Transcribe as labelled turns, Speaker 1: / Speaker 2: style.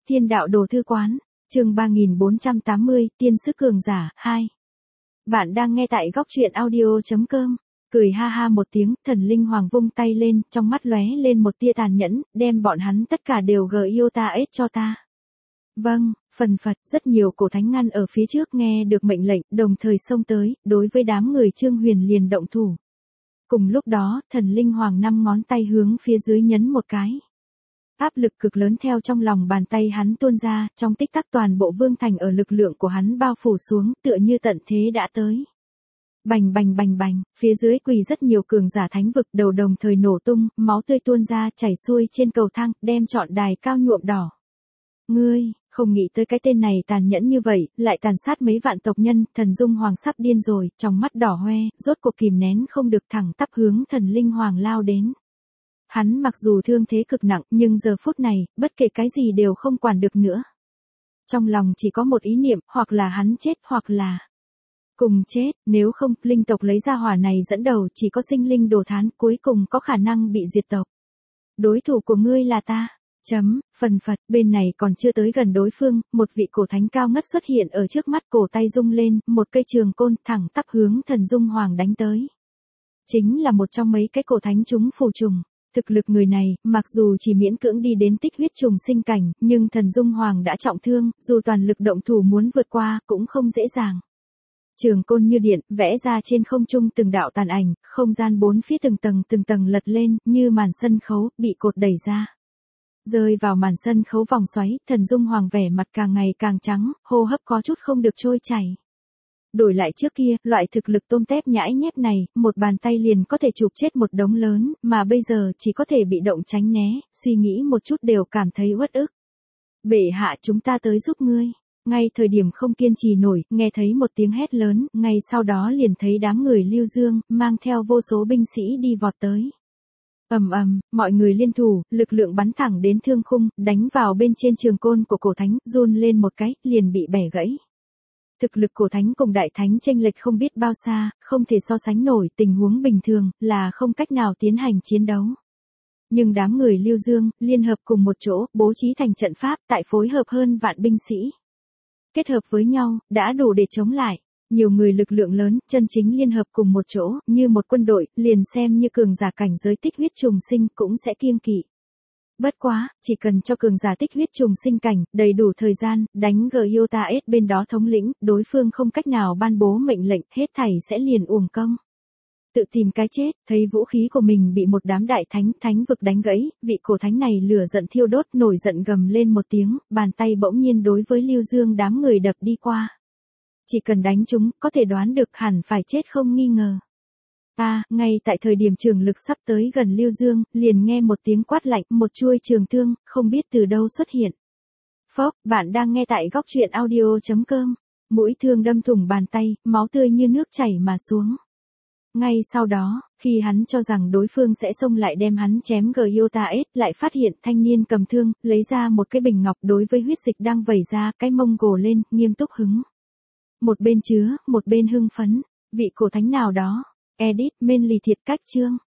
Speaker 1: Thiên đạo đồ thư quán, chương 3480, tiên sức cường giả, 2. Bạn đang nghe tại góc truyện audio.com. Cười ha ha một tiếng, thần linh hoàng vung tay lên, trong mắt lóe lên một tia tàn nhẫn, đem bọn hắn tất cả đều Giotades cho ta. Vâng, phần phật, rất nhiều cổ thánh ngăn ở phía trước nghe được mệnh lệnh, đồng thời xông tới, đối với đám người Trương Huyền liền động thủ. Cùng lúc đó, thần linh hoàng 5 ngón tay hướng phía dưới nhấn một cái. Áp lực cực lớn theo trong lòng bàn tay hắn tuôn ra, trong tích tắc toàn bộ vương thành ở lực lượng của hắn bao phủ xuống, tựa như tận thế đã tới. Bành bành bành bành, phía dưới quỳ rất nhiều cường giả thánh vực đầu đồng thời nổ tung, máu tươi tuôn ra chảy xuôi trên cầu thang, đem trọn đài cao nhuộm đỏ. Ngươi, không nghĩ tới cái tên này tàn nhẫn như vậy, lại tàn sát mấy vạn tộc nhân, thần dung hoàng sắp điên rồi, trong mắt đỏ hoe, rốt cuộc kìm nén không được thẳng tắp hướng thần linh hoàng lao đến. Hắn mặc dù thương thế cực nặng, nhưng giờ phút này, bất kể cái gì đều không quản được nữa. Trong lòng chỉ có một ý niệm, hoặc là hắn chết, hoặc là cùng chết, nếu không, linh tộc lấy ra hỏa này dẫn đầu, chỉ có sinh linh đồ thán, cuối cùng có khả năng bị diệt tộc. Đối thủ của ngươi là ta. Phần phật, bên này còn chưa tới gần đối phương, một vị cổ thánh cao ngất xuất hiện ở trước mắt, cổ tay rung lên, một cây trường côn thẳng tắp hướng thần dung hoàng đánh tới. Chính là một trong mấy cái cổ thánh chúng phù trùng. Thực lực người này, mặc dù chỉ miễn cưỡng đi đến tích huyết trùng sinh cảnh, nhưng thần dung hoàng đã trọng thương, dù toàn lực động thủ muốn vượt qua, cũng không dễ dàng. Trường côn như điện, vẽ ra trên không trung từng đạo tàn ảnh, không gian bốn phía từng tầng lật lên, như màn sân khấu, bị cột đẩy ra. Rơi vào màn sân khấu vòng xoáy, thần dung hoàng vẻ mặt càng ngày càng trắng, hô hấp có chút không được trôi chảy. Đổi lại trước kia, loại thực lực tôm tép nhãi nhép này, một bàn tay liền có thể chụp chết một đống lớn, mà bây giờ chỉ có thể bị động tránh né, suy nghĩ một chút đều cảm thấy uất ức. Bệ hạ, chúng ta tới giúp ngươi. Ngay thời điểm không kiên trì nổi, nghe thấy một tiếng hét lớn, ngay sau đó liền thấy đám người Lưu Dương, mang theo vô số binh sĩ đi vọt tới. Mọi người liên thủ, lực lượng bắn thẳng đến thương khung, đánh vào bên trên trường côn của cổ thánh, run lên một cái, liền bị bẻ gãy. Thực lực cổ thánh cùng đại thánh chênh lệch không biết bao xa, không thể so sánh nổi, tình huống bình thường, là không cách nào tiến hành chiến đấu. Nhưng đám người Lưu Dương, liên hợp cùng một chỗ, bố trí thành trận pháp, tại phối hợp hơn vạn binh sĩ. Kết hợp với nhau, đã đủ để chống lại. Nhiều người lực lượng lớn, chân chính liên hợp cùng một chỗ, như một quân đội, liền xem như cường giả cảnh giới tích huyết trùng sinh cũng sẽ kiêng kỵ. Bất quá, chỉ cần cho cường giả tích huyết trùng sinh cảnh, đầy đủ thời gian, đánh Giotades bên đó thống lĩnh, đối phương không cách nào ban bố mệnh lệnh, hết thảy sẽ liền uổng công. Tự tìm cái chết, thấy vũ khí của mình bị một đám đại thánh vực đánh gãy, vị cổ thánh này lửa giận thiêu đốt, nổi giận gầm lên một tiếng, bàn tay bỗng nhiên đối với Lưu Dương đám người đập đi qua. Chỉ cần đánh chúng, có thể đoán được hẳn phải chết không nghi ngờ. Ngay tại thời điểm trường lực sắp tới gần Lưu Dương, liền nghe một tiếng quát lạnh, một chuôi trường thương, không biết từ đâu xuất hiện. Phốc, bạn đang nghe tại góc truyện audio.com. Mũi thương đâm thủng bàn tay, máu tươi như nước chảy mà xuống. Ngay sau đó, khi hắn cho rằng đối phương sẽ xông lại đem hắn chém Giotades, lại phát hiện thanh niên cầm thương, lấy ra một cái bình ngọc đối với huyết dịch đang vẩy ra, cái mông gồ lên, nghiêm túc hứng. Một bên chứa, một bên hưng phấn, vị cổ thánh nào đó. Edit, men lì thiệt cách chương.